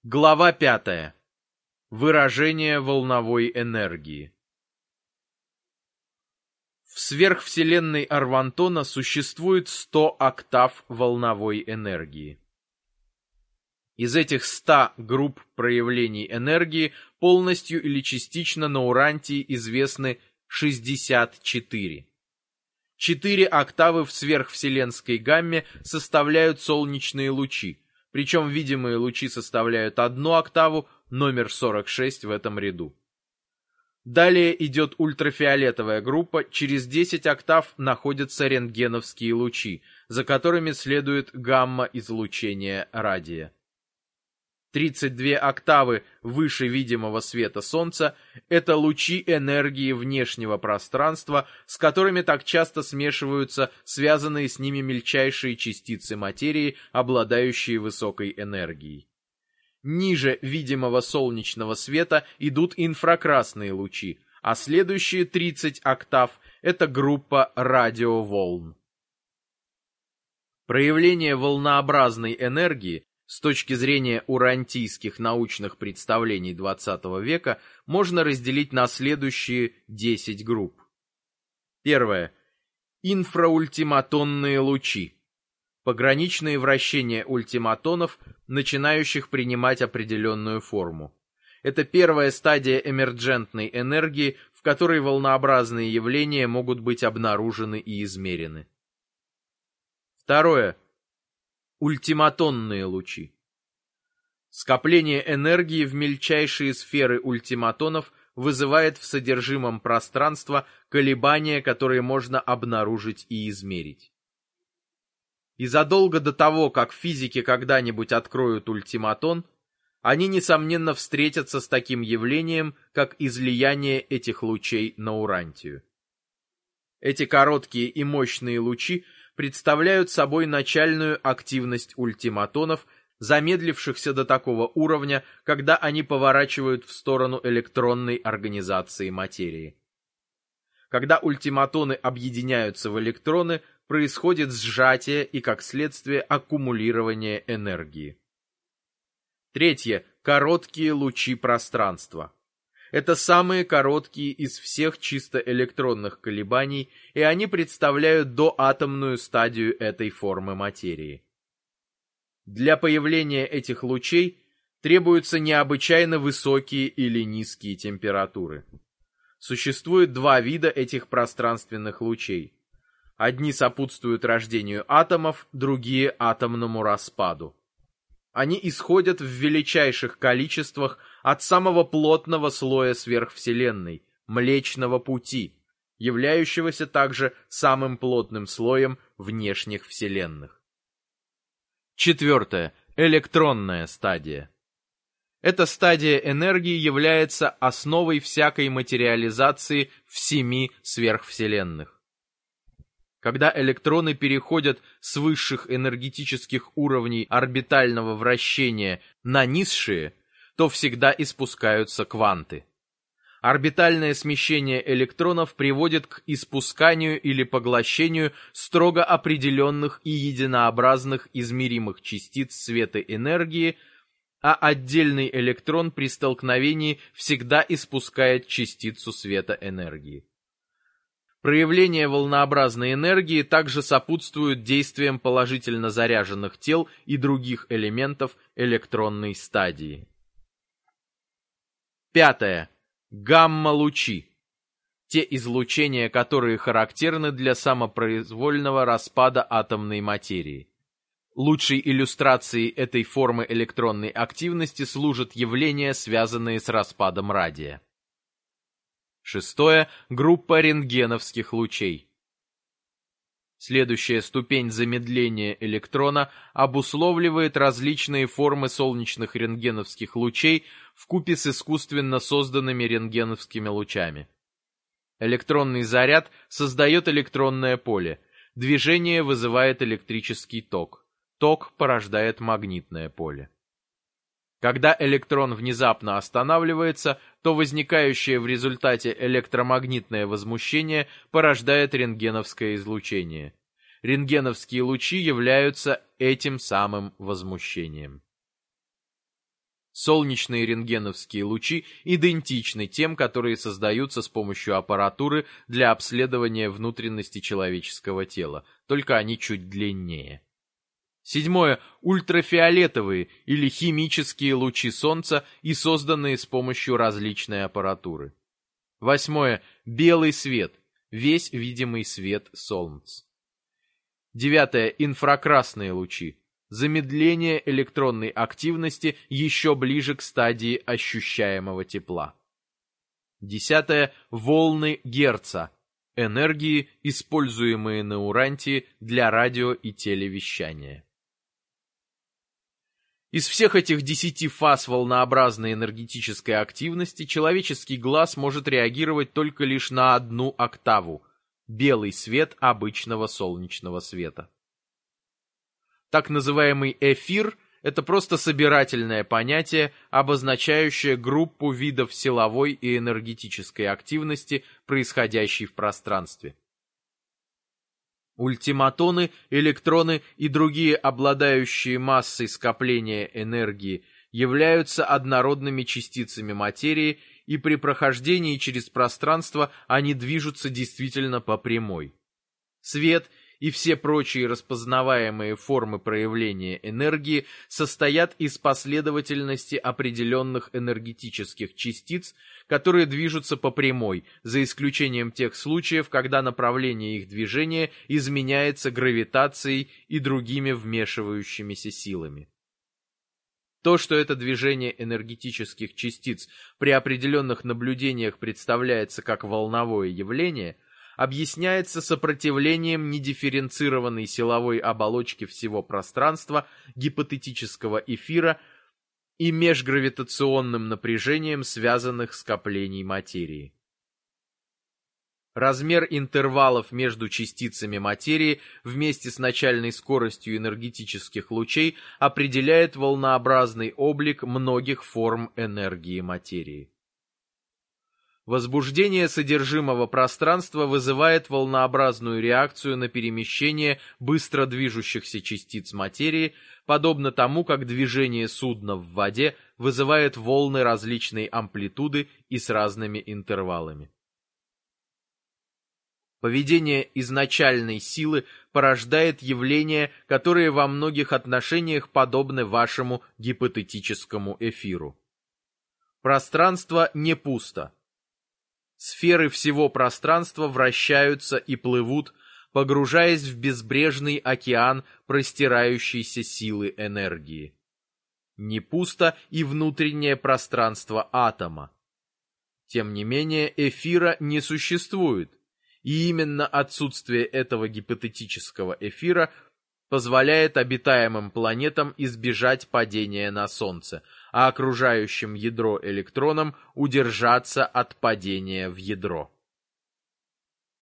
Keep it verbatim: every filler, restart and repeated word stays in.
Глава пятая. Выражение волновой энергии. В сверхвселенной Арвантона существует сто октав волновой энергии. Из этих ста групп проявлений энергии полностью или частично на Урантии известны шестьдесят четыре. Четыре октавы в сверхвселенской гамме составляют солнечные лучи, причем видимые лучи составляют одну октаву, номер сорок шесть в этом ряду. Далее идет ультрафиолетовая группа, через десять октав находятся рентгеновские лучи, за которыми следует гамма-излучение радия. тридцать две октавы выше видимого света Солнца – это лучи энергии внешнего пространства, с которыми так часто смешиваются связанные с ними мельчайшие частицы материи, обладающие высокой энергией. Ниже видимого солнечного света идут инфракрасные лучи, а следующие тридцать октав – это группа радиоволн. Проявление волнообразной энергии с точки зрения урантийских научных представлений двадцатого века можно разделить на следующие десять групп. Первое. Инфраультиматонные лучи. Пограничные вращения ультиматонов, начинающих принимать определенную форму. Это первая стадия эмерджентной энергии, в которой волнообразные явления могут быть обнаружены и измерены. Второе. Ультиматонные лучи. Скопление энергии в мельчайшие сферы ультиматонов вызывает в содержимом пространства колебания, которые можно обнаружить и измерить. И задолго до того, как физики когда-нибудь откроют ультиматон, они, несомненно, встретятся с таким явлением, как излияние этих лучей на Урантию. Эти короткие и мощные лучи представляют собой начальную активность ультиматонов, замедлившихся до такого уровня, когда они поворачивают в сторону электронной организации материи. Когда ультиматоны объединяются в электроны, происходит сжатие и, как следствие, аккумулирование энергии. Третье. Короткие лучи пространства. Это самые короткие из всех чисто электронных колебаний, и они представляют доатомную стадию этой формы материи. Для появления этих лучей требуются необычайно высокие или низкие температуры. Существует два вида этих пространственных лучей. Одни сопутствуют рождению атомов, другие – атомному распаду. Они исходят в величайших количествах от самого плотного слоя сверхвселенной, Млечного Пути, являющегося также самым плотным слоем внешних вселенных. Четвертое. Электронная стадия. Эта стадия энергии является основой всякой материализации в семи сверхвселенных. Когда электроны переходят с высших энергетических уровней орбитального вращения на низшие, то всегда испускаются кванты. Орбитальное смещение электронов приводит к испусканию или поглощению строго определенных и единообразных измеримых частиц светоэнергии, а отдельный электрон при столкновении всегда испускает частицу светоэнергии. Проявление волнообразной энергии также сопутствует действиям положительно заряженных тел и других элементов электронной стадии. Пятое. Гамма-лучи. Те излучения, которые характерны для самопроизвольного распада атомной материи. Лучшей иллюстрацией этой формы электронной активности служат явления, связанные с распадом радия. Шестое. Группа рентгеновских лучей. Следующая ступень замедления электрона обусловливает различные формы солнечных рентгеновских лучей вкупе с искусственно созданными рентгеновскими лучами. Электронный заряд создает электронное поле, движение вызывает электрический ток, ток порождает магнитное поле. Когда электрон внезапно останавливается, то возникающее в результате электромагнитное возмущение порождает рентгеновское излучение. Рентгеновские лучи являются этим самым возмущением. Солнечные рентгеновские лучи идентичны тем, которые создаются с помощью аппаратуры для обследования внутренности человеческого тела, только они чуть длиннее. Седьмое. Ультрафиолетовые или химические лучи Солнца и созданные с помощью различной аппаратуры. Восьмое. Белый свет. Весь видимый свет Солнца. Девятое. Инфракрасные лучи. Замедление электронной активности еще ближе к стадии ощущаемого тепла. Десятое. Волны Герца. Энергии, используемые на Урантии для радио и телевещания. Из всех этих десяти фаз волнообразной энергетической активности человеческий глаз может реагировать только лишь на одну октаву – белый свет обычного солнечного света. Так называемый эфир – это просто собирательное понятие, обозначающее группу видов силовой и энергетической активности, происходящей в пространстве. Ультиматоны, электроны и другие обладающие массой скопления энергии являются однородными частицами материи, и при прохождении через пространство они движутся действительно по прямой. Свет и все прочие распознаваемые формы проявления энергии состоят из последовательности определенных энергетических частиц, которые движутся по прямой, за исключением тех случаев, когда направление их движения изменяется гравитацией и другими вмешивающимися силами. То, что это движение энергетических частиц при определенных наблюдениях представляется как волновое явление, объясняется сопротивлением недифференцированной силовой оболочки всего пространства, гипотетического эфира и межгравитационным напряжением связанных скоплений материи. Размер интервалов между частицами материи вместе с начальной скоростью энергетических лучей определяет волнообразный облик многих форм энергии материи. Возбуждение содержимого пространства вызывает волнообразную реакцию на перемещение быстро движущихся частиц материи, подобно тому, как движение судна в воде вызывает волны различной амплитуды и с разными интервалами. Поведение изначальной силы порождает явления, которые во многих отношениях подобны вашему гипотетическому эфиру. Пространство не пусто. Сферы всего пространства вращаются и плывут, погружаясь в безбрежный океан простирающейся силы энергии. Не пусто и внутреннее пространство атома. Тем не менее, эфира не существует, и именно отсутствие этого гипотетического эфира позволяет обитаемым планетам избежать падения на Солнце, а окружающим ядро электронам удержаться от падения в ядро.